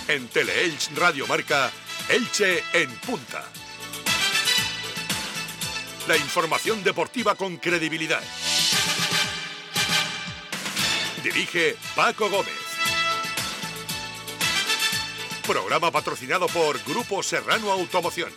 En Teleelch Radio Marca, Elche en punta. La información deportiva con credibilidad. Dirige Paco Gómez. Programa patrocinado por Grupo Serrano Automoción.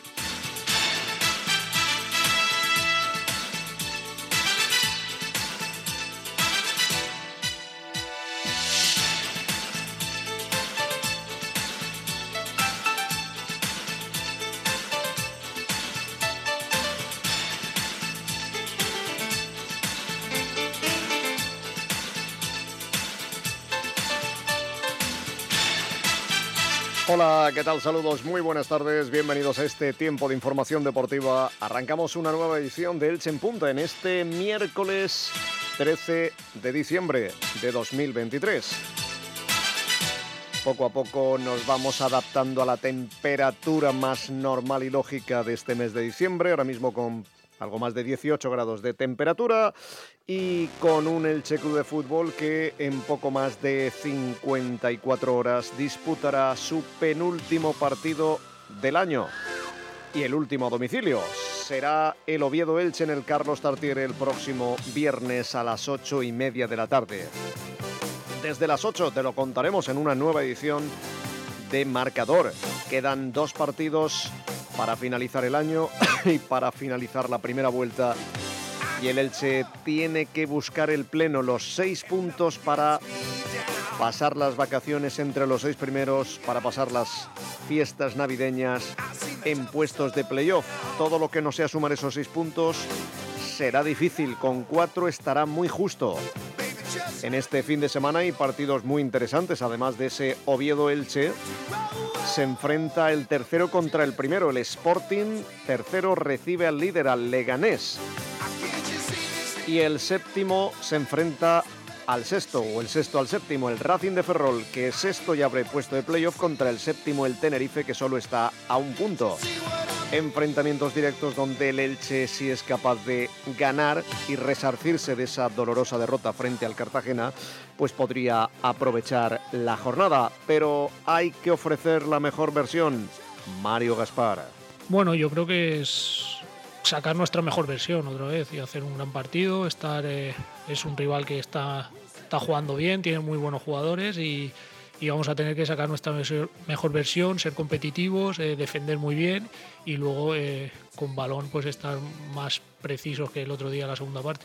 Hola, ¿qué tal? Saludos, muy buenas tardes, bienvenidos a este tiempo de información deportiva. Arrancamos una nueva edición de Elche en Punta en este miércoles 13 de diciembre de 2023. Poco a poco nos vamos adaptando a la temperatura más normal y lógica de este mes de diciembre, ahora mismo con algo más de 18 grados de temperatura y con un Elche Club de Fútbol que en poco más de 54 horas disputará su penúltimo partido del año y el último a domicilio. Será el Oviedo-Elche en el Carlos Tartiere el próximo viernes a las 8:30 de la tarde. Desde las 8 te lo contaremos en una nueva edición de Marcador. Quedan 2 partidos para finalizar el año y para finalizar la primera vuelta. Y el Elche tiene que buscar el pleno, los 6 puntos para pasar las vacaciones entre los 6 primeros, para pasar las fiestas navideñas en puestos de playoff. Todo lo que no sea sumar esos 6 puntos será difícil, con 4 estará muy justo. En este fin de semana hay partidos muy interesantes, además de ese Oviedo-Elche. Se enfrenta el tercero contra el primero, el Sporting tercero recibe al líder, al Leganés. Y el séptimo se enfrenta al sexto, o el sexto al séptimo, el Racing de Ferrol, que es sexto y abre puesto de playoff, contra el séptimo, el Tenerife, que solo está a un punto. Enfrentamientos directos donde el Elche, si es capaz de ganar y resarcirse de esa dolorosa derrota frente al Cartagena, pues podría aprovechar la jornada. Pero hay que ofrecer la mejor versión. Mario Gaspar. Bueno, yo creo que es sacar nuestra mejor versión otra vez y hacer un gran partido. Es un rival que está jugando bien, tiene muy buenos jugadores y vamos a tener que sacar nuestra mejor versión, ser competitivos, defender muy bien y luego con balón pues estar más precisos que el otro día en la segunda parte.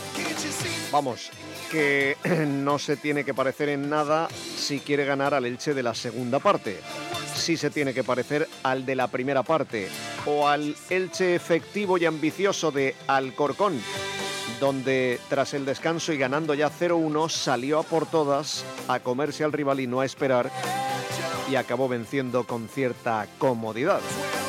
Vamos, que no se tiene que parecer en nada si quiere ganar al Elche de la segunda parte. Sí se tiene que parecer al de la primera parte o al Elche efectivo y ambicioso de Alcorcón, donde tras el descanso y ganando ya 0-1 salió a por todas, a comerse al rival y no a esperar, y acabó venciendo con cierta comodidad.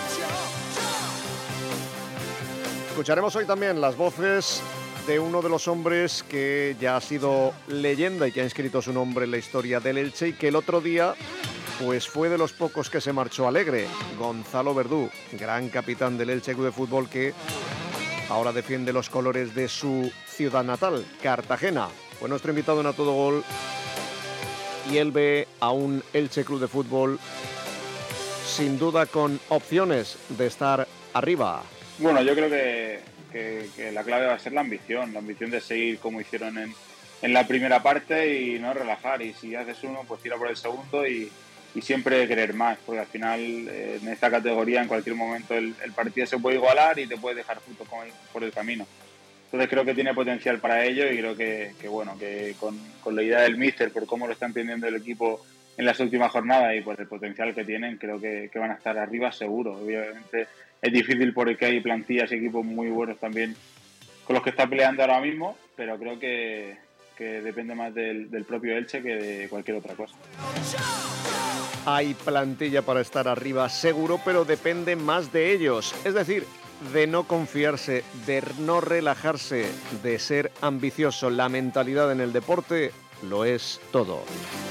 Escucharemos hoy también las voces de uno de los hombres que ya ha sido leyenda y que ha inscrito su nombre en la historia del Elche y que el otro día pues fue de los pocos que se marchó alegre, Gonzalo Verdú, gran capitán del Elche Club de Fútbol, que ahora defiende los colores de su ciudad natal, Cartagena. Fue nuestro invitado en A Todo Gol y él ve a un Elche Club de Fútbol sin duda con opciones de estar arriba. Bueno, yo creo que la clave va a ser la ambición de seguir como hicieron en la primera parte y no relajar. Y si haces uno, pues tira por el segundo y siempre querer más, porque al final en esta categoría en cualquier momento el partido se puede igualar y te puede dejar puntos por el camino. Entonces creo que tiene potencial para ello y creo que con la idea del míster, por cómo lo está entendiendo el equipo en las últimas jornadas y por el potencial que tienen, creo que van a estar arriba seguro. Obviamente es difícil porque hay plantillas y equipos muy buenos también con los que está peleando ahora mismo, pero creo que depende más del propio Elche que de cualquier otra cosa. Hay plantilla para estar arriba seguro, pero depende más de ellos. Es decir, de no confiarse, de no relajarse, de ser ambicioso. La mentalidad en el deporte lo es todo.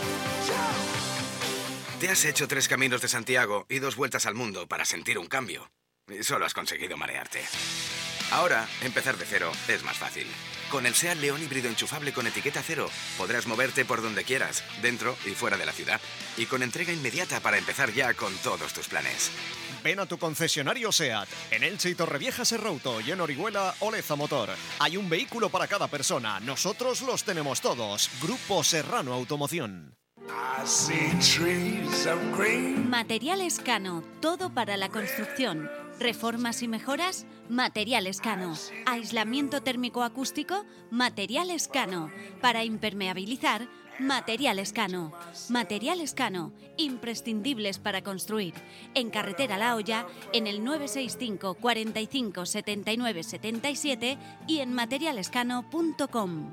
Te has hecho 3 caminos de Santiago y 2 vueltas al mundo para sentir un cambio. Y solo has conseguido marearte. Ahora, empezar de cero es más fácil. Con el SEAT León híbrido enchufable con etiqueta cero, podrás moverte por donde quieras, dentro y fuera de la ciudad. Y con entrega inmediata para empezar ya con todos tus planes. Ven a tu concesionario SEAT, en Elche y Torrevieja Serrauto y en Orihuela Oleza Motor. Hay un vehículo para cada persona, nosotros los tenemos todos. Grupo Serrano Automoción. Materiales Cano, todo para la construcción. Reformas y mejoras, Materiales Cano. Aislamiento térmico acústico, Materiales Cano. Para impermeabilizar, Materiales Cano. Materiales Cano, imprescindibles para construir. En Carretera La Hoya, en el 965 45 79 77 y en materialescano.com.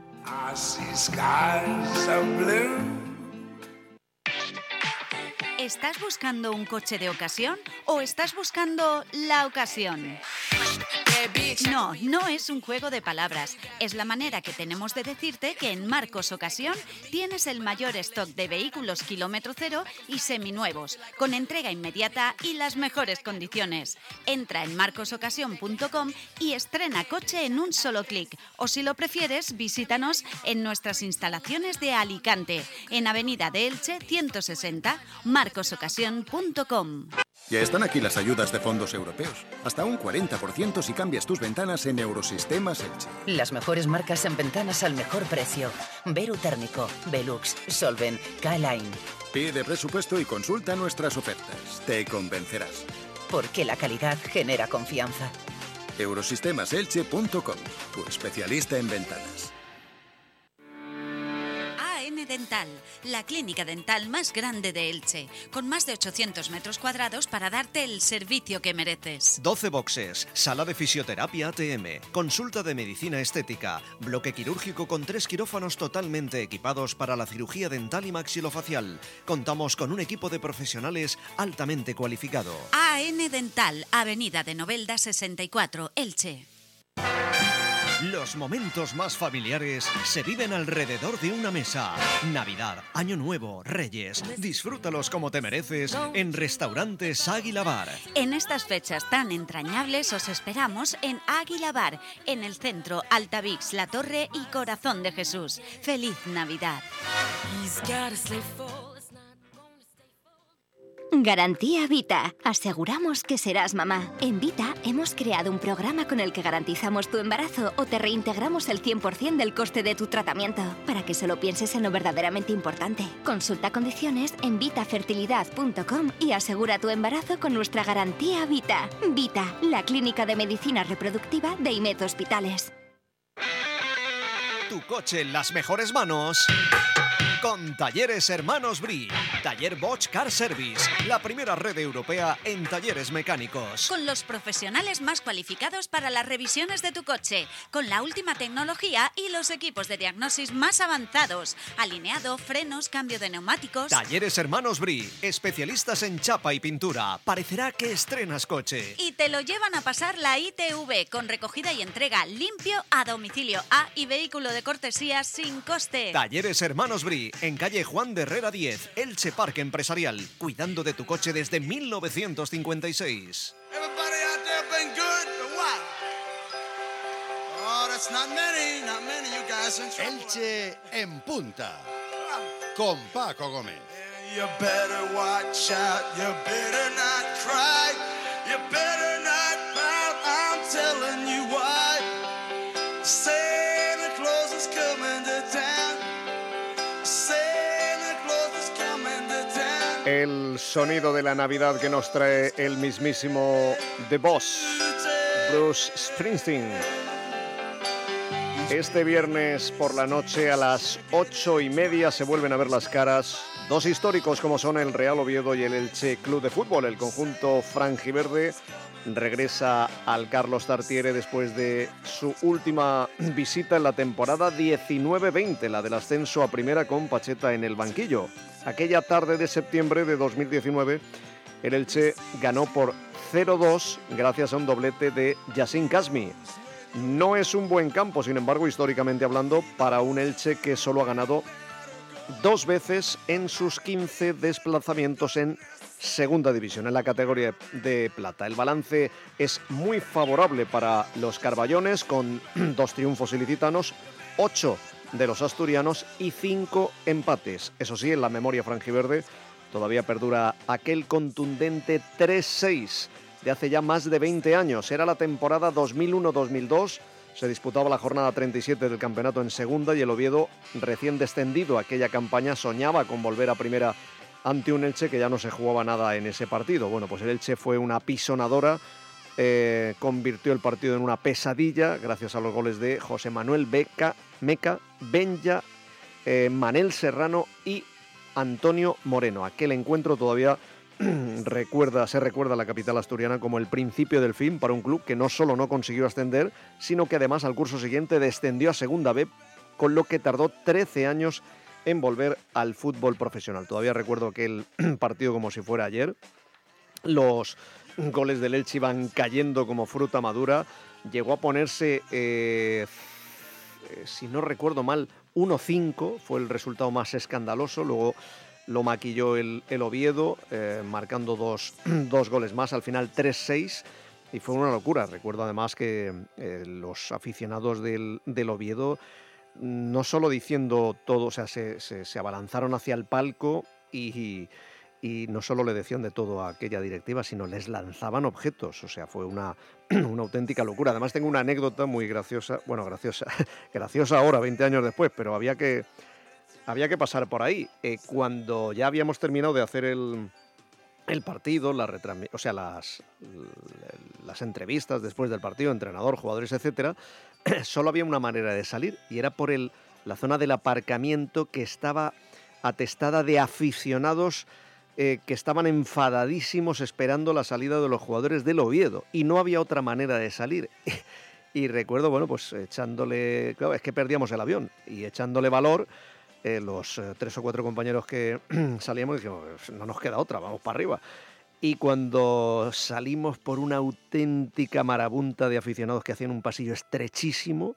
¿Estás buscando un coche de ocasión o estás buscando la ocasión? No, no es un juego de palabras. Es la manera que tenemos de decirte que en Marcos Ocasión tienes el mayor stock de vehículos kilómetro cero y seminuevos, con entrega inmediata y las mejores condiciones. Entra en marcosocasión.com y estrena coche en un solo clic. O si lo prefieres, visítanos en nuestras instalaciones de Alicante, en Avenida de Elche 160, marcosocasión.com. Ya están aquí las ayudas de fondos europeos. Hasta un 40% si cambias tus ventanas en Eurosistemas Elche. Las mejores marcas en ventanas al mejor precio. Veru Térmico, Velux, Solven, K-Line. Pide presupuesto y consulta nuestras ofertas. Te convencerás. Porque la calidad genera confianza. Eurosistemaselche.com, tu especialista en ventanas. Dental, la clínica dental más grande de Elche, con más de 800 metros cuadrados para darte el servicio que mereces. 12 boxes, sala de fisioterapia ATM, consulta de medicina estética, bloque quirúrgico con 3 quirófanos totalmente equipados para la cirugía dental y maxilofacial. Contamos con un equipo de profesionales altamente cualificado. AN Dental, Avenida de Novelda 64, Elche. Los momentos más familiares se viven alrededor de una mesa. Navidad, Año Nuevo, Reyes. Disfrútalos como te mereces en Restaurantes Águila Bar. En estas fechas tan entrañables os esperamos en Águila Bar, en el centro, Altavix, La Torre y Corazón de Jesús. ¡Feliz Navidad! Garantía Vita. Aseguramos que serás mamá. En Vita hemos creado un programa con el que garantizamos tu embarazo o te reintegramos el 100% del coste de tu tratamiento, para que solo pienses en lo verdaderamente importante. Consulta condiciones en vitafertilidad.com y asegura tu embarazo con nuestra garantía Vita. Vita, la clínica de medicina reproductiva de IMED Hospitales. Tu coche en las mejores manos con Talleres Hermanos Brie. Taller Bosch Car Service, la primera red europea en talleres mecánicos. Con los profesionales más cualificados para las revisiones de tu coche, con la última tecnología y los equipos de diagnosis más avanzados. Alineado, frenos, cambio de neumáticos. Talleres Hermanos Brie, especialistas en chapa y pintura. Parecerá que estrenas coche. Y te lo llevan a pasar la ITV, con recogida y entrega limpio a domicilio A y vehículo de cortesía sin coste. Talleres Hermanos Brie, en calle Juan de Herrera 10, Elche Parque Empresarial, cuidando de tu coche desde 1956. Elche en punta, con Paco Gómez. El sonido de la Navidad que nos trae el mismísimo The Boss, Bruce Springsteen. Este viernes por la noche a las 8:30 se vuelven a ver las caras dos históricos como son el Real Oviedo y el Elche Club de Fútbol. El conjunto franjiverde regresa al Carlos Tartiere después de su última visita en la temporada 19-20, la del ascenso a primera con Pacheta en el banquillo. Aquella tarde de septiembre de 2019, el Elche ganó por 0-2 gracias a un doblete de Yacine Kasmi. No es un buen campo, sin embargo, históricamente hablando, para un Elche que solo ha ganado 2 veces en sus 15 desplazamientos en Segunda División, en la categoría de plata. El balance es muy favorable para los carballones, con 2 triunfos ilicitanos, 8 de los asturianos y 5 empates. Eso sí, en la memoria franjiverde todavía perdura aquel contundente 3-6 de hace ya más de 20 años. Era la temporada 2001-2002. Se disputaba la jornada 37 del campeonato en segunda y el Oviedo, recién descendido aquella campaña, soñaba con volver a primera ante un Elche que ya no se jugaba nada en ese partido. Bueno, pues el Elche fue una pisonadora, convirtió el partido en una pesadilla gracias a los goles de José Manuel Meca, Benja, Manel Serrano y Antonio Moreno. Aquel encuentro todavía se recuerda a la capital asturiana como el principio del fin para un club que no solo no consiguió ascender, sino que además al curso siguiente descendió a Segunda B, con lo que tardó 13 años en volver al fútbol profesional. Todavía recuerdo aquel partido como si fuera ayer. Los goles del Elche iban cayendo como fruta madura. Llegó a ponerse, si no recuerdo mal, 1-5, fue el resultado más escandaloso. Luego lo maquilló el Oviedo, marcando dos goles más, al final 3-6, y fue una locura. Recuerdo además que los aficionados del Oviedo, no solo diciendo todo, o sea, se abalanzaron hacia el palco y no solo le decían de todo a aquella directiva, sino les lanzaban objetos. O sea, fue una auténtica locura. Además tengo una anécdota muy graciosa, bueno, graciosa ahora, 20 años después, pero había que pasar por ahí. Cuando ya habíamos terminado de hacer el partido, las entrevistas después del partido, entrenador, jugadores, etcétera, solo había una manera de salir, y era por la zona del aparcamiento, que estaba atestada de aficionados que estaban enfadadísimos esperando la salida de los jugadores del Oviedo, y no había otra manera de salir. Y recuerdo, bueno, pues echándole, claro, es que perdíamos el avión, y echándole valor, los 3 o 4 compañeros que salíamos, dijimos, no nos queda otra, vamos para arriba. Y cuando salimos por una auténtica marabunta de aficionados que hacían un pasillo estrechísimo,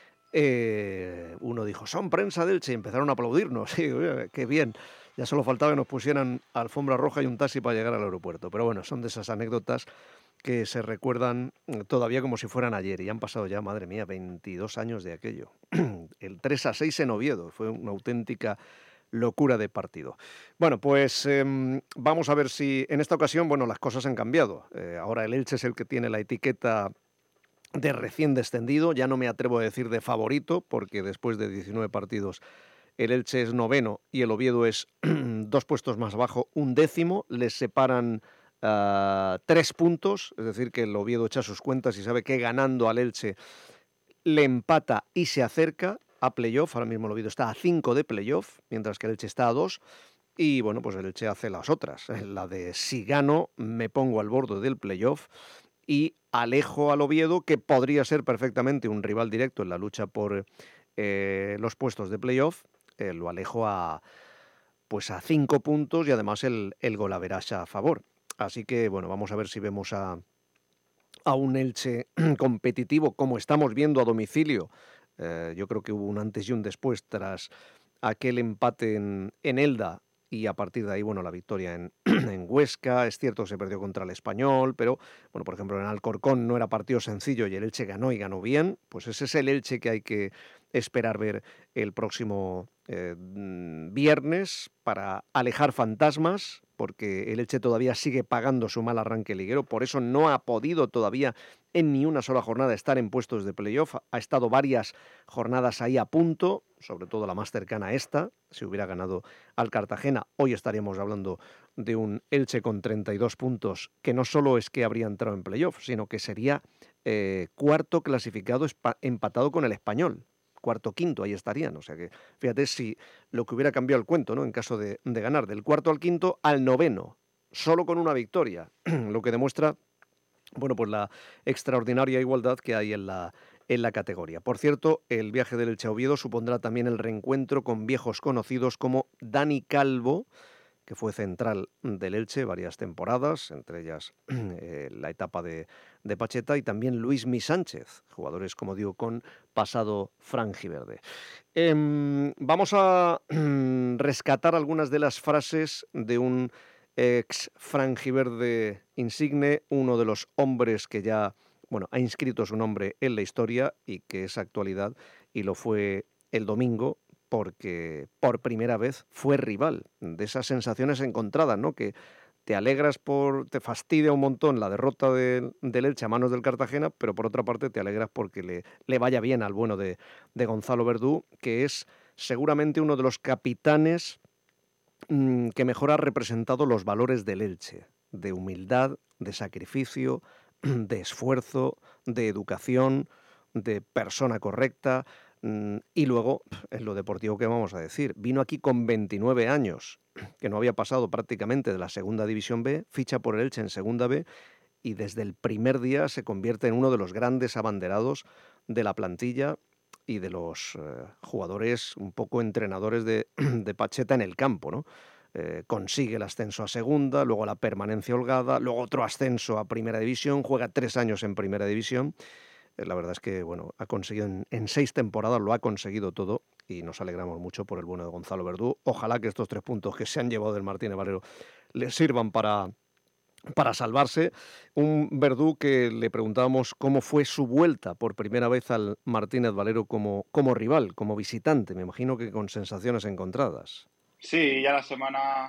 uno dijo, son prensa del Elche, y empezaron a aplaudirnos. Sí, qué bien, ya solo faltaba que nos pusieran alfombra roja y un taxi para llegar al aeropuerto. Pero bueno, son de esas anécdotas que se recuerdan todavía como si fueran ayer, y han pasado ya, madre mía, 22 años de aquello. El 3-6 en Oviedo, fue una auténtica locura de partido. Bueno, pues vamos a ver si en esta ocasión, bueno, las cosas han cambiado. Ahora el Elche es el que tiene la etiqueta de recién descendido, ya no me atrevo a decir de favorito, porque después de 19 partidos el Elche es 9º y el Oviedo es 2 puestos más abajo, 11º, les separan 3 puntos, es decir, que el Oviedo echa sus cuentas y sabe que ganando al Elche le empata y se acerca a playoff. Ahora mismo el Oviedo está a 5 de playoff, mientras que el Elche está a 2, y bueno, pues el Elche hace las otras, la de si gano me pongo al borde del playoff y alejo al Oviedo, que podría ser perfectamente un rival directo en la lucha por los puestos de playoff, lo alejo a 5 puntos, y además el golaveraje a favor. Así que, bueno, vamos a ver si vemos a un Elche competitivo, como estamos viendo a domicilio. Yo creo que hubo un antes y un después tras aquel empate en Elda, y a partir de ahí, bueno, la victoria en Huesca. Es cierto que se perdió contra el Español, pero, bueno, por ejemplo, en Alcorcón no era partido sencillo y el Elche ganó, y ganó bien. Pues ese es el Elche que hay que esperar ver el próximo viernes para alejar fantasmas, porque el Elche todavía sigue pagando su mal arranque liguero, por eso no ha podido todavía en ni una sola jornada estar en puestos de playoff. Ha estado varias jornadas ahí a punto, sobre todo la más cercana a esta. Si hubiera ganado al Cartagena, hoy estaríamos hablando de un Elche con 32 puntos, que no solo es que habría entrado en playoff, sino que sería cuarto clasificado, empatado con el Español. Cuarto, quinto, ahí estarían. O sea que, fíjate si lo que hubiera cambiado el cuento, ¿no? En caso de ganar del cuarto al quinto al 9º, solo con una victoria, lo que demuestra, bueno, pues la extraordinaria igualdad que hay en la categoría. Por cierto, el viaje del Elche a Oviedo supondrá también el reencuentro con viejos conocidos como Dani Calvo, que fue central del Elche varias temporadas, entre ellas la etapa de Pacheta, y también Luismi Sánchez, jugadores, como digo, con pasado franjiverde. Vamos a rescatar algunas de las frases de un ex franjiverde insigne, uno de los hombres que ya ha inscrito su nombre en la historia y que es actualidad, y lo fue el domingo porque por primera vez fue rival. De esas sensaciones encontradas, ¿no? Que te alegras te fastidia un montón la derrota del Elche a manos del Cartagena, pero por otra parte te alegras porque le vaya bien al bueno de Gonzalo Verdú, que es seguramente uno de los capitanes que mejor ha representado los valores del Elche, de humildad, de sacrificio, de esfuerzo, de educación, de persona correcta. Y luego, en lo deportivo, ¿qué vamos a decir? Vino aquí con 29 años, que no había pasado prácticamente de la Segunda División B, ficha por el Elche en Segunda B, y desde el primer día se convierte en uno de los grandes abanderados de la plantilla y de los jugadores, un poco entrenadores de Pacheta en el campo, ¿no? Consigue el ascenso a Segunda, luego la permanencia holgada, luego otro ascenso a Primera División, juega 3 años en Primera División. La verdad es que ha conseguido en 6 temporadas, lo ha conseguido todo, y nos alegramos mucho por el bueno de Gonzalo Verdú. Ojalá que estos 3 puntos que se han llevado del Martínez Valero les sirvan para salvarse. Un Verdú que le preguntábamos cómo fue su vuelta por primera vez al Martínez Valero como rival, como visitante. Me imagino que con sensaciones encontradas. Sí, ya la semana,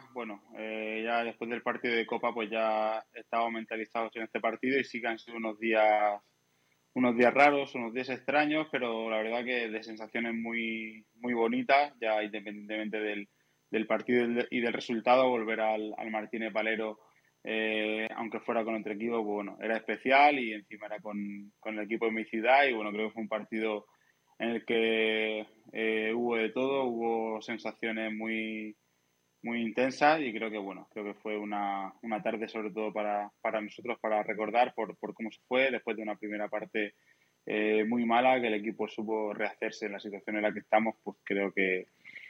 ya después del partido de Copa, pues ya estábamos mentalizados en este partido, y sí que han sido unos días raros, unos días extraños, pero la verdad que de sensaciones muy, muy bonitas, ya independientemente del partido y del resultado. Volver al Martínez Valero, aunque fuera con otro equipo, pues era especial, y encima era con el equipo de mi ciudad, y creo que fue un partido en el que hubo de todo, hubo sensaciones muy, muy intensas, y creo que fue una tarde sobre todo para nosotros, para recordar por cómo se fue después de una primera parte muy mala, que el equipo supo rehacerse en la situación en la que estamos. Pues creo que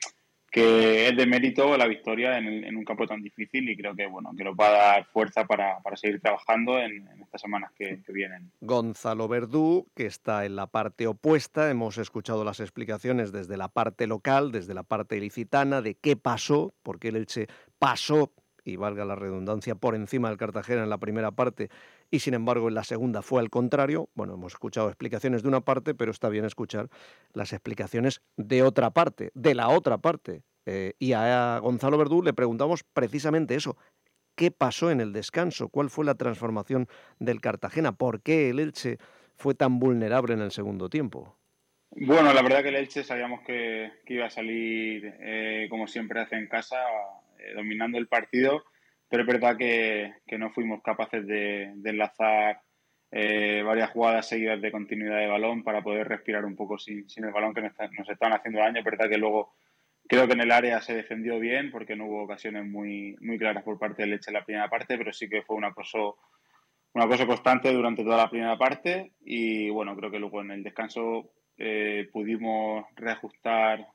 es de mérito la victoria en un campo tan difícil, y creo que nos va a dar fuerza para seguir trabajando en estas semanas que vienen. Gonzalo Verdú, que está en la parte opuesta. Hemos escuchado las explicaciones desde la parte local, desde la parte ilicitana, de qué pasó, por qué el Elche pasó, y valga la redundancia, por encima del Cartagena en la primera parte, y sin embargo en la segunda fue al contrario. Hemos escuchado explicaciones de una parte, pero está bien escuchar las explicaciones de otra parte, de la otra parte. Y a Gonzalo Verdú le preguntamos precisamente eso. ¿Qué pasó en el descanso? ¿Cuál fue la transformación del Cartagena? ¿Por qué el Elche fue tan vulnerable en el segundo tiempo? La verdad que el Elche sabíamos que iba a salir, como siempre hace en casa, dominando el partido, pero es verdad que no fuimos capaces de enlazar varias jugadas seguidas de continuidad de balón para poder respirar un poco sin el balón, que nos estaban haciendo daño. Es verdad que luego creo que en el área se defendió bien, porque no hubo ocasiones muy, muy claras por parte del Elche en la primera parte, pero sí que fue un acoso constante durante toda la primera parte. Y creo que luego en el descanso pudimos reajustar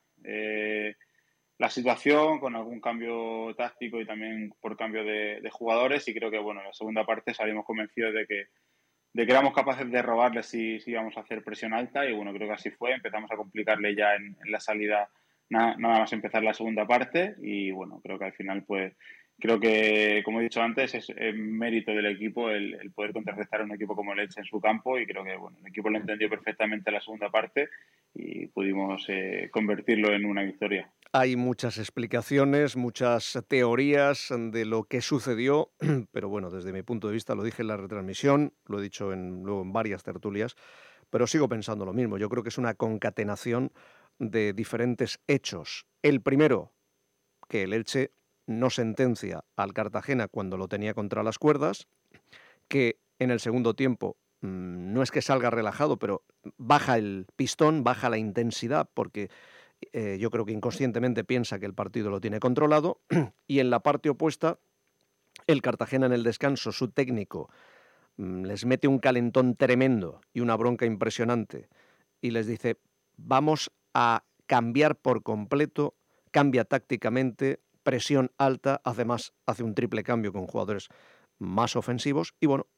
la situación con algún cambio táctico y también por cambio de jugadores, y creo que en la segunda parte salimos convencidos de que éramos capaces de robarle si íbamos a hacer presión alta, y creo que así fue. Empezamos a complicarle ya en la salida, nada más empezar la segunda parte, y creo que al final creo que, como he dicho antes, es mérito del equipo el poder contrarrestar a un equipo como el Elche en su campo, y creo que el equipo lo entendió perfectamente en la segunda parte, y pudimos convertirlo en una victoria. Hay muchas explicaciones, muchas teorías de lo que sucedió, pero desde mi punto de vista, lo dije en la retransmisión, lo he dicho luego en varias tertulias, pero sigo pensando lo mismo. Yo creo que es una concatenación de diferentes hechos. El primero, que el Elche no sentencia al Cartagena cuando lo tenía contra las cuerdas, que en el segundo tiempo no es que salga relajado, pero baja el pistón, baja la intensidad, porque yo creo que inconscientemente piensa que el partido lo tiene controlado. Y en la parte opuesta, el Cartagena en el descanso, su técnico, les mete un calentón tremendo y una bronca impresionante, y les dice: vamos a cambiar por completo, cambia tácticamente, presión alta, hace un triple cambio con jugadores más ofensivos y bueno,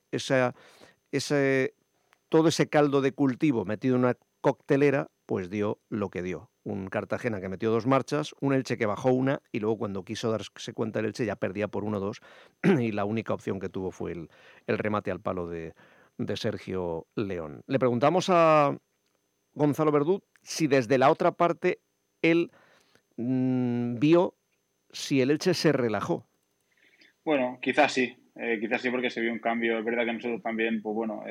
todo ese caldo de cultivo metido en una coctelera, pues dio lo que dio. Un Cartagena que metió 2 marchas, un Elche que bajó una y luego cuando quiso darse cuenta el Elche ya perdía por 1-2 y la única opción que tuvo fue el remate al palo de Sergio León. Le preguntamos a Gonzalo Verdú si desde la otra parte él vio si el Elche se relajó. Bueno, quizás sí porque se vio un cambio. Es verdad que nosotros también, pues bueno,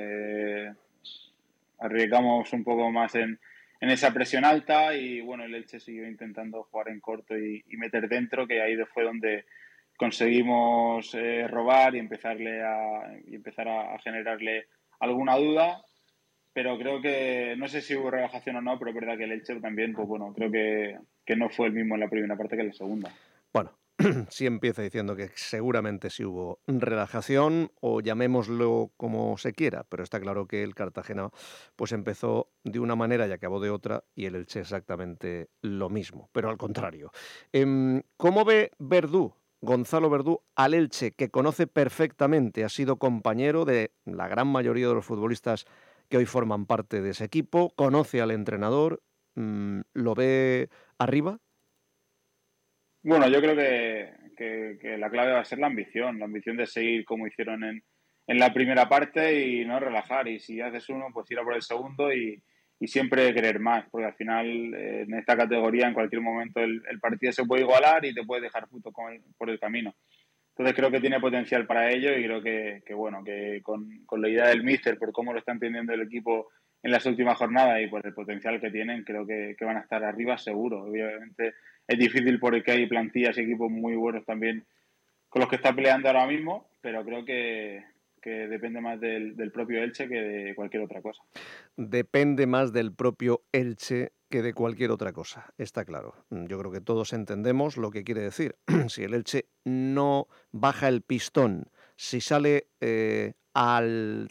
arriesgamos un poco más en esa presión alta y bueno, el Elche siguió intentando jugar en corto y meter dentro, que ahí fue donde conseguimos robar y empezar a generarle alguna duda, pero creo que, no sé si hubo relajación o no, pero es verdad que el Elche también, pues bueno, creo que no fue el mismo en la primera parte que en la segunda. Bueno, sí empieza diciendo que seguramente sí hubo relajación o llamémoslo como se quiera, pero está claro que el Cartagena pues empezó de una manera y acabó de otra y el Elche exactamente lo mismo, pero al contrario. ¿Cómo ve Gonzalo Verdú, al Elche, que conoce perfectamente, ha sido compañero de la gran mayoría de los futbolistas que hoy forman parte de ese equipo, conoce al entrenador, lo ve arriba? Bueno, yo creo que la clave va a ser la ambición de seguir como hicieron en la primera parte y no relajar. Y si haces uno, pues ir a por el segundo y siempre querer más, porque al final en esta categoría en cualquier momento el partido se puede igualar y te puede dejar puto por el camino. Entonces creo que tiene potencial para ello y creo que bueno, que con la idea del míster, por cómo lo está entendiendo el equipo en las últimas jornadas y por el potencial que tienen, creo que van a estar arriba seguro. Obviamente es difícil porque hay plantillas y equipos muy buenos también con los que está peleando ahora mismo, pero creo que depende más del propio Elche que de cualquier otra cosa. Depende más del propio Elche que de cualquier otra cosa, está claro. Yo creo que todos entendemos lo que quiere decir. Si el Elche no baja el pistón, si sale al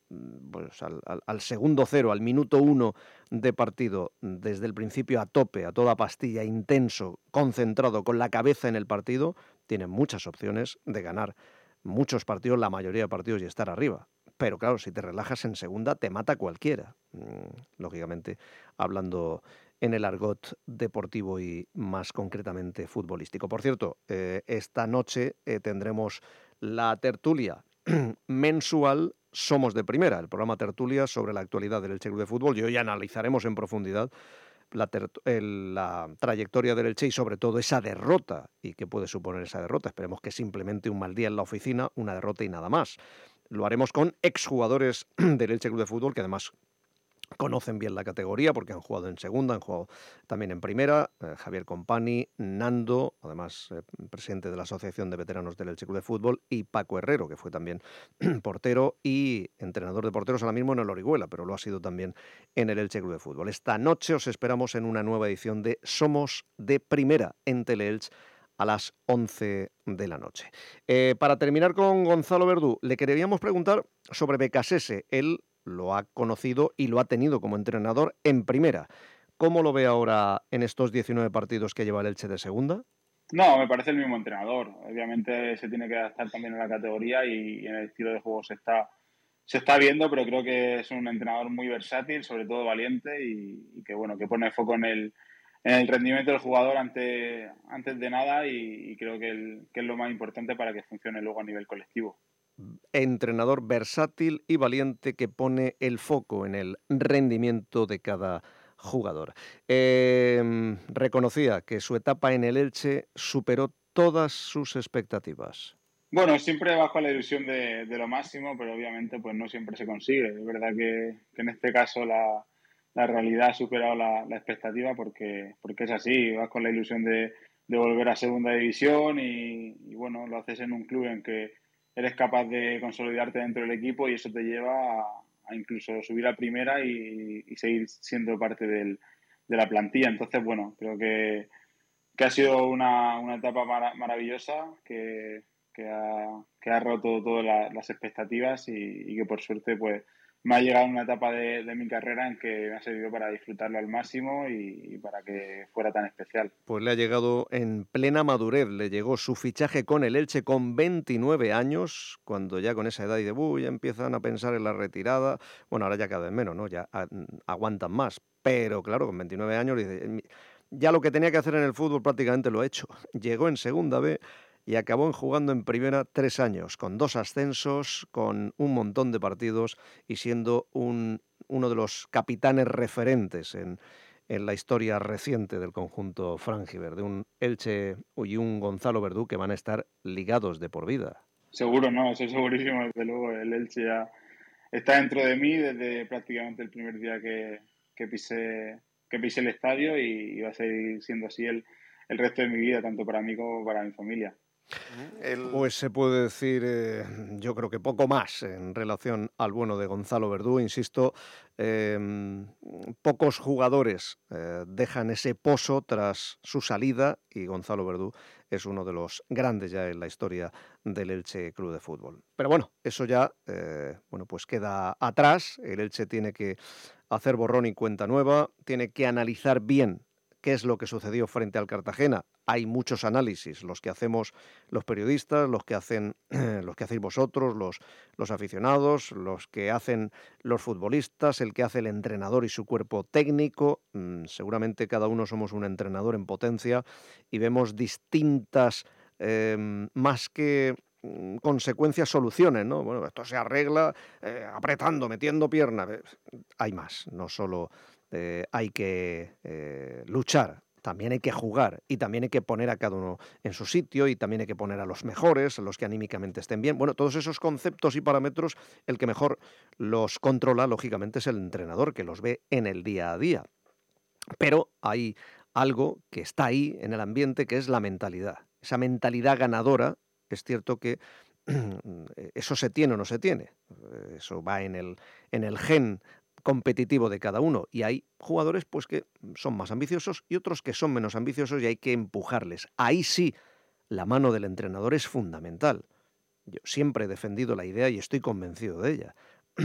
segundo 0, al minuto 1 de partido, desde el principio a tope, a toda pastilla, intenso, concentrado, con la cabeza en el partido, tiene muchas opciones de ganar muchos partidos, la mayoría de partidos y estar arriba. Pero claro, si te relajas en segunda, te mata cualquiera. Lógicamente, hablando en el argot deportivo y más concretamente futbolístico. Por cierto, esta noche tendremos la tertulia mensual Somos de Primera, el programa tertulia sobre la actualidad del Elche Club de Fútbol. Y hoy analizaremos en profundidad la trayectoria del Elche y sobre todo esa derrota y qué puede suponer esa derrota. Esperemos que simplemente un mal día en la oficina, una derrota y nada más. Lo haremos con exjugadores del Elche Club de Fútbol que además conocen bien la categoría porque han jugado en segunda, han jugado también en primera. Javier Compani, Nando, además presidente de la Asociación de Veteranos del Elche Club de Fútbol, y Paco Herrero, que fue también portero y entrenador de porteros ahora mismo en el Orihuela, pero lo ha sido también en el Elche Club de Fútbol. Esta noche os esperamos en una nueva edición de Somos de Primera en Teleelch a las 11 de la noche. Para terminar con Gonzalo Verdú, le queríamos preguntar sobre Becasese. Él lo ha conocido y lo ha tenido como entrenador en primera. ¿Cómo lo ve ahora en estos 19 partidos que lleva el Elche de segunda? No, me parece el mismo entrenador. Obviamente se tiene que adaptar también a la categoría y en el estilo de juego se está viendo, pero creo que es un entrenador muy versátil, sobre todo valiente y que bueno, que pone foco en el rendimiento del jugador antes de nada y creo que es lo más importante para que funcione luego a nivel colectivo. Entrenador versátil y valiente que pone el foco en el rendimiento de cada jugador. Reconocía que su etapa en el Elche superó todas sus expectativas. Bueno, siempre bajo la ilusión de lo máximo, pero obviamente pues no siempre se consigue. Es verdad que en este caso la realidad ha superado la expectativa porque es así. Vas con la ilusión de volver a segunda división y bueno, lo haces en un club en que eres capaz de consolidarte dentro del equipo y eso te lleva a incluso subir a primera y seguir siendo parte de la plantilla. Entonces, bueno, creo que ha sido una etapa maravillosa que ha roto todas las expectativas y que por suerte pues me ha llegado una etapa de mi carrera en que me ha servido para disfrutarlo al máximo y para que fuera tan especial. Pues le ha llegado en plena madurez, le llegó su fichaje con el Elche con 29 años, cuando ya con esa edad y ya empiezan a pensar en la retirada. Bueno, ahora ya cada vez menos, ¿no? Ya aguantan más, pero claro, con 29 años dice, ya lo que tenía que hacer en el fútbol prácticamente lo ha hecho. Llegó en Segunda B y acabó jugando en Primera 3 años, con 2 ascensos, con un montón de partidos y siendo uno de los capitanes referentes en la historia reciente del conjunto frangíver, de un Elche y un Gonzalo Verdú que van a estar ligados de por vida. Seguro, no, eso es segurísimo, desde luego. El Elche ya está dentro de mí desde prácticamente el primer día que pisé el estadio y va a seguir siendo así el resto de mi vida, tanto para mí como para mi familia. Pues se puede decir, yo creo que poco más en relación al bueno de Gonzalo Verdú. Insisto, pocos jugadores dejan ese pozo tras su salida y Gonzalo Verdú es uno de los grandes ya en la historia del Elche Club de Fútbol. Pero bueno, eso ya pues queda atrás. El Elche tiene que hacer borrón y cuenta nueva, tiene que analizar bien qué es lo que sucedió frente al Cartagena. Hay muchos análisis, los que hacemos los periodistas, los que hacéis vosotros, los aficionados, los que hacen los futbolistas, el que hace el entrenador y su cuerpo técnico. Seguramente cada uno somos un entrenador en potencia y vemos distintas, más que consecuencias, soluciones, ¿no? Bueno, esto se arregla apretando, metiendo piernas. Hay más, no solo hay que luchar. También hay que jugar y también hay que poner a cada uno en su sitio y también hay que poner a los mejores, a los que anímicamente estén bien. Bueno, todos esos conceptos y parámetros, el que mejor los controla, lógicamente, es el entrenador, que los ve en el día a día. Pero hay algo que está ahí en el ambiente, que es la mentalidad. Esa mentalidad ganadora, es cierto que eso se tiene o no se tiene. Eso va en el gen competitivo de cada uno y hay jugadores pues que son más ambiciosos y otros que son menos ambiciosos y hay que empujarles. Ahí sí, la mano del entrenador es fundamental. Yo siempre he defendido la idea y estoy convencido de ella.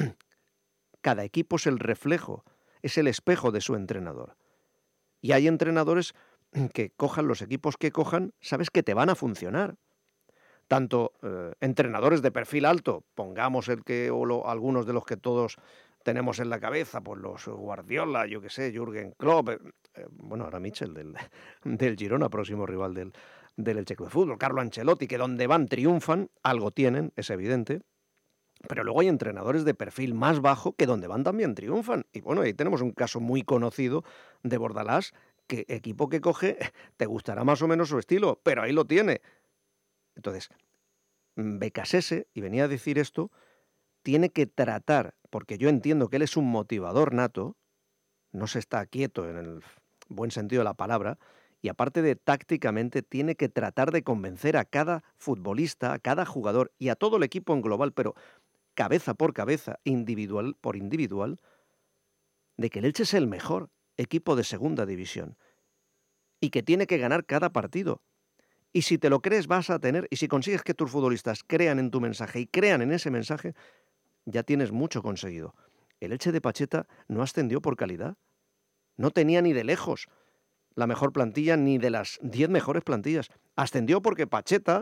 Cada equipo es el reflejo, es el espejo de su entrenador. Y hay entrenadores que cojan los equipos que cojan, sabes que te van a funcionar. Tanto entrenadores de perfil alto, pongamos algunos de los que todos tenemos en la cabeza, pues los Guardiola, yo qué sé, Jürgen Klopp, bueno, ahora Michel del Girona, próximo rival del Elche Club de Fútbol, Carlo Ancelotti, que donde van triunfan, algo tienen, es evidente, pero luego hay entrenadores de perfil más bajo que donde van también triunfan. Y bueno, ahí tenemos un caso muy conocido de Bordalás, que equipo que coge, te gustará más o menos su estilo, pero ahí lo tiene. Entonces, Becasese, y venía a decir esto, tiene que tratar, porque yo entiendo que él es un motivador nato, no se está quieto en el buen sentido de la palabra, y aparte de tácticamente tiene que tratar de convencer a cada futbolista, a cada jugador y a todo el equipo en global, pero cabeza por cabeza, individual por individual, de que el Elche es el mejor equipo de segunda división y que tiene que ganar cada partido. Y si te lo crees vas a tener, y si consigues que tus futbolistas crean en tu mensaje y crean en ese mensaje, ya tienes mucho conseguido. El Elche de Pacheta no ascendió por calidad. No tenía ni de lejos la mejor plantilla ni de las 10 mejores plantillas. Ascendió porque Pacheta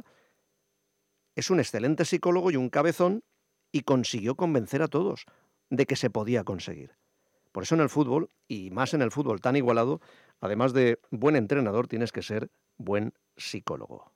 es un excelente psicólogo y un cabezón y consiguió convencer a todos de que se podía conseguir. Por eso en el fútbol, y más en el fútbol tan igualado, además de buen entrenador, tienes que ser buen psicólogo.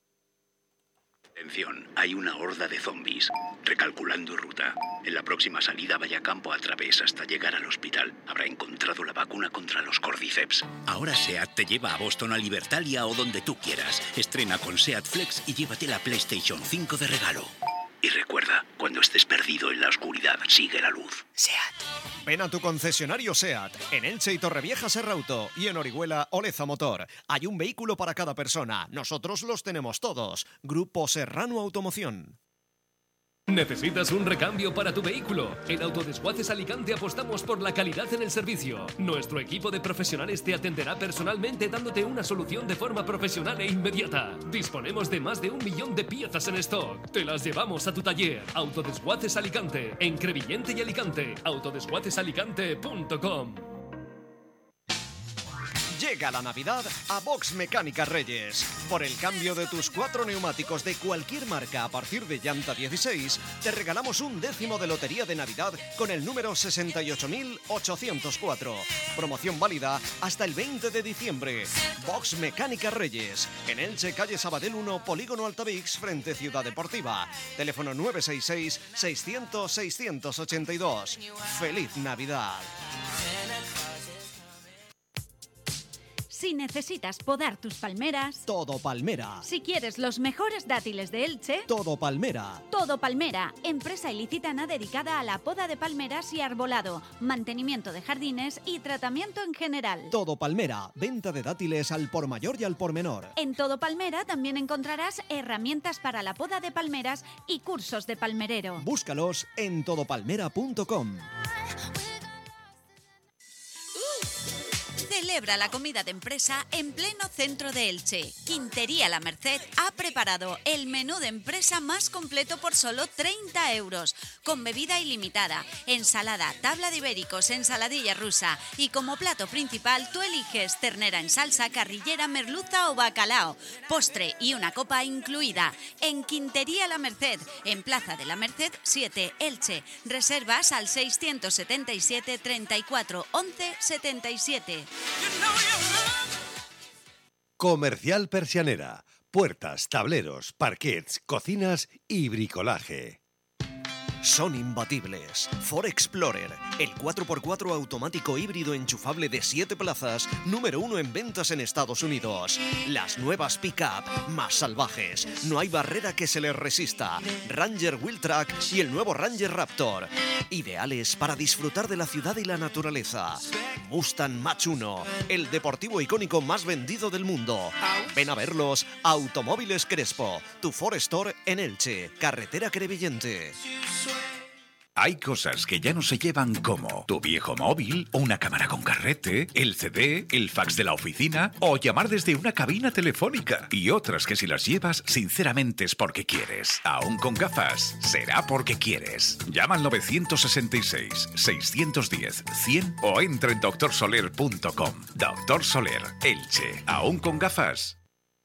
Atención, hay una horda de zombies. Recalculando ruta. En la próxima salida vaya campo a través hasta llegar al hospital. Habrá encontrado la vacuna contra los Cordyceps. Ahora SEAT te lleva a Boston, a Libertalia o donde tú quieras. Estrena con SEAT Flex y llévate la PlayStation 5 de regalo. Y recuerda, cuando estés perdido en la oscuridad, sigue la luz. SEAT. Ven a tu concesionario SEAT, en Elche y Torrevieja Serrauto y en Orihuela Oleza Motor. Hay un vehículo para cada persona. Nosotros los tenemos todos. Grupo Serrano Automoción. ¿Necesitas un recambio para tu vehículo? En Autodesguaces Alicante apostamos por la calidad en el servicio. Nuestro equipo de profesionales te atenderá personalmente dándote una solución de forma profesional e inmediata. Disponemos de más de 1 millón de piezas en stock. Te las llevamos a tu taller. Autodesguaces Alicante, en Crevillente y Alicante. Autodesguacesalicante.com. Llega la Navidad a Box Mecánica Reyes. Por el cambio de tus 4 neumáticos de cualquier marca a partir de llanta 16, te regalamos un 10º de lotería de Navidad con el número 68.804. Promoción válida hasta el 20 de diciembre. Box Mecánica Reyes. En Elche, calle Sabadell 1, Polígono Altavix, frente Ciudad Deportiva. Teléfono 966-600-682. ¡Feliz Navidad! Si necesitas podar tus palmeras, Todo Palmera. si quieres los mejores dátiles de Elche, Todo Palmera. Todo Palmera, empresa ilicitana dedicada a la poda de palmeras y arbolado, mantenimiento de jardines y tratamiento en general. Todo Palmera. Venta de dátiles al por mayor y al por menor. En Todo Palmera también encontrarás herramientas para la poda de palmeras y cursos de palmerero. Búscalos en todopalmera.com. Celebra la comida de empresa en pleno centro de Elche. Quintería La Merced ha preparado el menú de empresa más completo por solo 30 euros, con bebida ilimitada, ensalada, tabla de ibéricos, ensaladilla rusa y como plato principal tú eliges ternera en salsa, carrillera, merluza o bacalao, postre y una copa incluida. En Quintería La Merced, en Plaza de la Merced 7, Elche. Reservas al 677 34 11 77. Comercial Persianera. Puertas, tableros, parquets, cocinas y bricolaje. Son imbatibles. Ford Explorer, el 4x4 automático híbrido enchufable de 7 plazas, número 1 en ventas en Estados Unidos. Las nuevas pick-up, más salvajes, no hay barrera que se les resista. Ranger Wheeltrack y el nuevo Ranger Raptor. Ideales para disfrutar de la ciudad y la naturaleza. Mustang Mach-1, el deportivo icónico más vendido del mundo. Ven a verlos, Automóviles Crespo, tu Ford Store en Elche, carretera Crevillente. Hay cosas que ya no se llevan como tu viejo móvil, o una cámara con carrete, el CD, el fax de la oficina o llamar desde una cabina telefónica. Y otras que si las llevas, sinceramente es porque quieres. Aún con gafas, será porque quieres. Llama al 966-610-100 o entra en doctorsoler.com. Doctor Soler, Elche. Aún con gafas.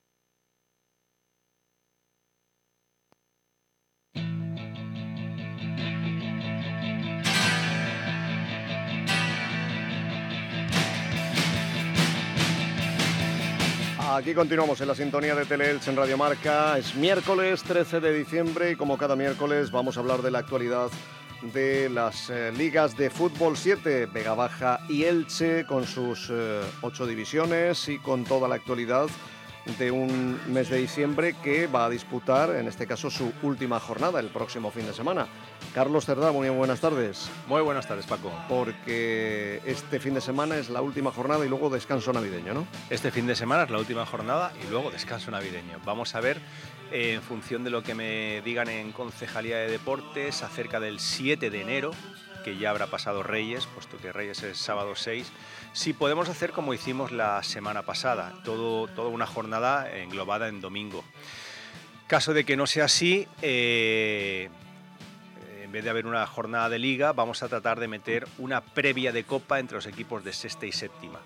Aquí continuamos en la sintonía de Teleelche en Radio Marca. Es miércoles 13 de diciembre y como cada miércoles vamos a hablar de la actualidad de las ligas de fútbol 7, Vega Baja y Elche, con sus 8 divisiones y con toda la actualidad de un mes de diciembre que va a disputar, en este caso, su última jornada el próximo fin de semana. Carlos Cerdá, muy buenas tardes. Muy buenas tardes, Paco. Porque este fin de semana es la última jornada y luego descanso navideño, ¿no? Este fin de semana es la última jornada y luego descanso navideño. Vamos a ver, en función de lo que me digan en Concejalía de Deportes, acerca del 7 de enero, que ya habrá pasado Reyes, puesto que Reyes es sábado 6, si podemos hacer como hicimos la semana pasada, toda una jornada englobada en domingo. Caso de que no sea así, en vez de haber una jornada de liga, vamos a tratar de meter una previa de copa entre los equipos de sexta y séptima.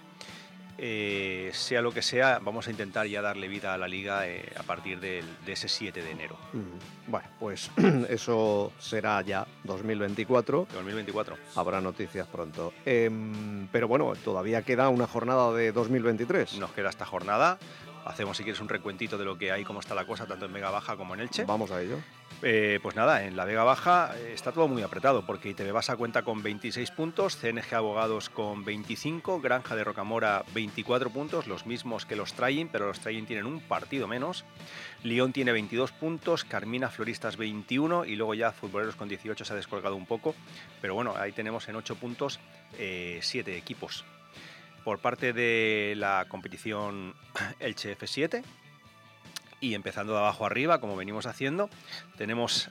Sea lo que sea, vamos a intentar ya darle vida a la liga a partir de ese 7 de enero. Bueno, pues eso será ya 2024. 2024. Habrá noticias pronto. Pero bueno, todavía queda una jornada de 2023. Nos queda esta jornada. Hacemos, si quieres, un recuentito de lo que hay, cómo está la cosa, tanto en Vega Baja como en Elche. Vamos a ello. Pues nada, en la Vega Baja está todo muy apretado, porque ITV Basa cuenta con 26 puntos, CNG Abogados con 25, Granja de Rocamora 24 puntos, los mismos que los Trayin, pero los Trayin tienen un partido menos. León tiene 22 puntos, Carmina Floristas 21 y luego ya Futboleros con 18 se ha descolgado un poco. Pero bueno, ahí tenemos en 8 puntos 7 equipos. Por parte de la competición Elche F7, Y empezando de abajo arriba, como venimos haciendo, tenemos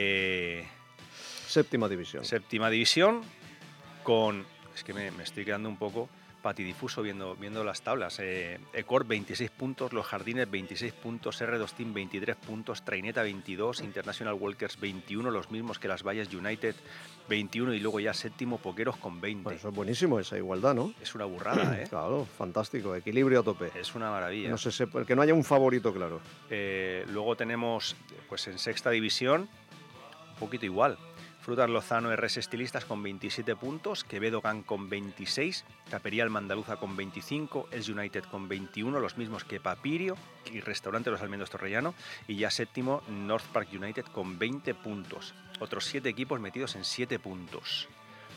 Séptima división. Séptima división con... Es que me estoy quedando un poco patidifuso viendo las tablas. Ecor 26 puntos, Los Jardines 26 puntos, R2 Team 23 puntos, Traineta 22, International Walkers 21, los mismos que Las Valles United 21 y luego ya séptimo Poqueros con 20. Pues eso es buenísimo, esa igualdad, ¿no? Es una burrada, ¿eh? Claro, fantástico, equilibrio a tope. Es una maravilla. No sé, que no haya un favorito, claro. Luego tenemos, pues en sexta división, un poquito igual. Frutas Lozano RS Estilistas con 27 puntos, Quevedo Gang con 26, Caperial Mandaluza con 25, Els United con 21, los mismos que Papirio y Restaurante Los Almendros Torrellano, y ya séptimo North Park United con 20 puntos. Otros 7 equipos metidos en 7 puntos.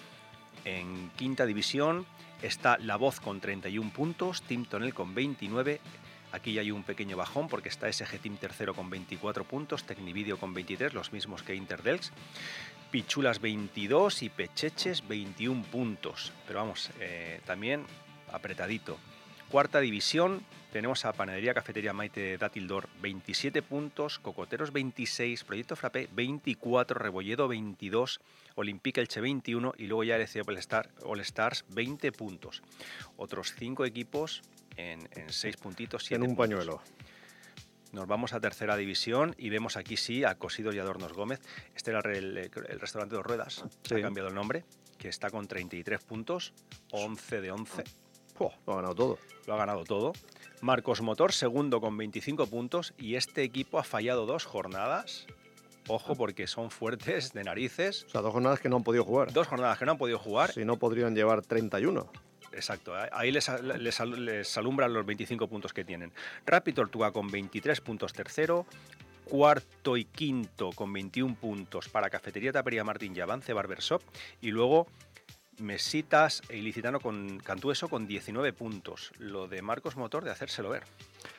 En quinta división está La Voz con 31 puntos, Team Tonel con 29. Aquí ya hay un pequeño bajón porque está SG Team tercero con 24 puntos, Tecnivideo con 23, los mismos que Interdelx. Pichulas 22 y Pecheches 21 puntos. Pero vamos, también apretadito. Cuarta división tenemos a Panadería Cafetería Maite de Datildor 27 puntos, Cocoteros 26, Proyecto Frappé 24, Rebolledo 22, Olympique Elche 21 y luego ya LC All Stars 20 puntos. Otros 5 equipos en 6 puntitos, 7 en un puntos. pañuelo. Nos vamos a tercera división y vemos aquí sí a Cosidos y Adornos Gómez. Este era el restaurante Dos Ruedas, sí. Ha cambiado el nombre, que está con 33 puntos, 11 de 11. Lo ha ganado todo. Lo ha ganado todo. Marcos Motor, segundo con 25 puntos y este equipo ha fallado 2 jornadas. Ojo, porque son fuertes de narices. O sea, 2 jornadas que no han podido jugar. 2 jornadas que no han podido jugar. Si no, podrían llevar 31. Exacto, ahí les alumbran los 25 puntos que tienen. Rapid Tortuga con 23 puntos tercero, cuarto y quinto con 21 puntos para Cafetería Tapería Martín y Avance Barbershop, y luego Mesitas e Ilicitano con Cantueso con 19 puntos. Lo de Marcos Motor de hacérselo ver.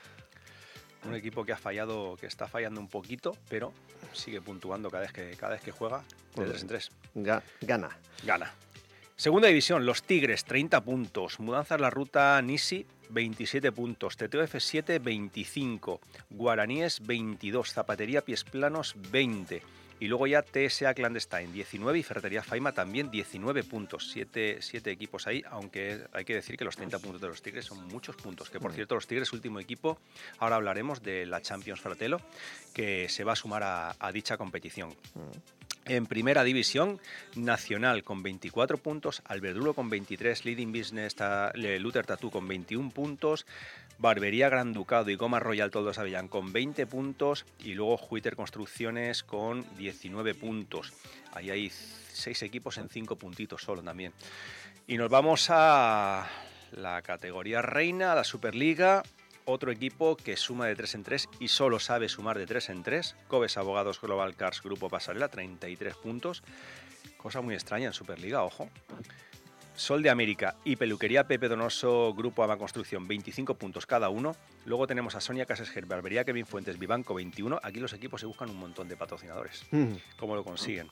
Un equipo que está fallando un poquito, pero sigue puntuando cada vez que juega de 3 en 3. Gana. Segunda división, Los Tigres, 30 puntos. Mudanzas La Ruta Nisi, 27 puntos. TTOF 7, 25. Guaraníes, 22. Zapatería Pies Planos, 20. Y luego ya TSA Clandestine, 19. Y Ferretería Faima también 19 puntos. 7 equipos ahí, aunque hay que decir que los 30 puntos de los Tigres son muchos puntos. Que por cierto, los Tigres, último equipo, ahora hablaremos de la Champions Fratello, que se va a sumar a dicha competición. En primera división, Nacional con 24 puntos, Alberdulo con 23, Leading Business, Luther Tattoo con 21 puntos, Barbería Gran Ducado y Goma Royal Toldos Avellán con 20 puntos y luego Juiter Construcciones con 19 puntos. Ahí hay 6 equipos en 5 puntitos solo también. Y nos vamos a la categoría reina, la Superliga. Otro equipo que suma de 3 en 3 y solo sabe sumar de 3 en 3. Cobes Abogados Global Cars Grupo Pasarela, 33 puntos. Cosa muy extraña en Superliga, ojo. Sol de América y Peluquería Pepe Donoso Grupo Ama Construcción, 25 puntos cada uno. Luego tenemos a Sonia Casesger, Barbería Kevin Fuentes, Vivanco, 21. Aquí los equipos se buscan un montón de patrocinadores. ¿Cómo lo consiguen?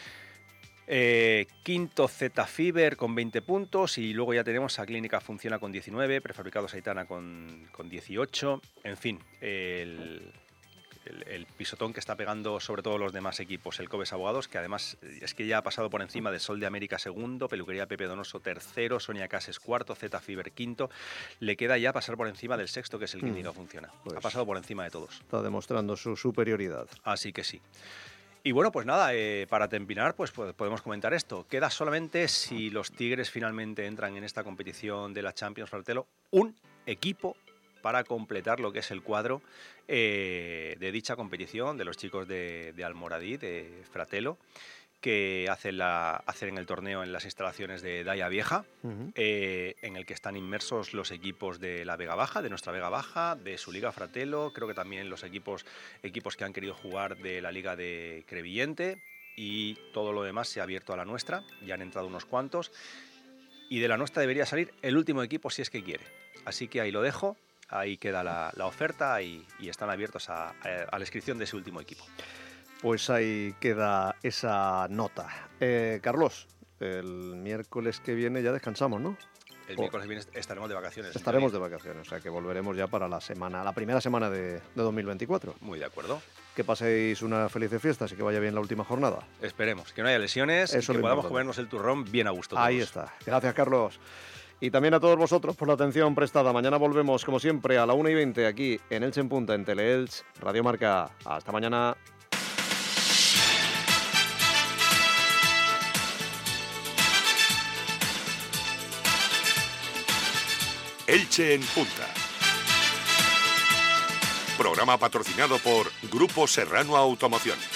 Quinto Z Fiber con 20 puntos y luego ya tenemos a Clínica Funciona con 19, Prefabricados Aitana con 18, en fin, el pisotón que está pegando sobre todo los demás equipos, el Cobes Abogados, que además es que ya ha pasado por encima de Sol de América segundo, Peluquería Pepe Donoso tercero, Sonia Cases cuarto, Z Fiber quinto, le queda ya pasar por encima del sexto que es el Clínica Funciona, pues ha pasado por encima de todos. Está demostrando su superioridad. Así que sí. Y bueno, pues nada, para terminar, pues podemos comentar esto. Queda solamente, si los Tigres finalmente entran en esta competición de la Champions Fratello, un equipo para completar lo que es el cuadro de dicha competición de los chicos de Almoradí, de Fratello, que hacen el torneo en las instalaciones de Daya Vieja, en el que están inmersos los equipos de la Vega Baja, de nuestra Vega Baja, de su Liga Fratello, creo que también los equipos que han querido jugar de la Liga de Crevillente, y todo lo demás se ha abierto a la nuestra, ya han entrado unos cuantos, y de la nuestra debería salir el último equipo si es que quiere. Así que ahí lo dejo, ahí queda la oferta y están abiertos a la inscripción de ese último equipo. Pues ahí queda esa nota. Carlos, el miércoles que viene ya descansamos, ¿no? El miércoles que viene estaremos de vacaciones. Estaremos de vacaciones, o sea que volveremos ya para la primera semana de 2024. Muy de acuerdo. Que paséis una feliz fiesta y que vaya bien la última jornada. Esperemos, que no haya lesiones y que podamos importante. comernos el turrón bien a gusto todos. Ahí está. Gracias, Carlos. Y también a todos vosotros por la atención prestada. Mañana volvemos, como siempre, a la 1:20 aquí en Elche en Punta, en Teleelch, Radio Marca. Hasta mañana. Elche en Punta. Programa patrocinado por Grupo Serrano Automoción.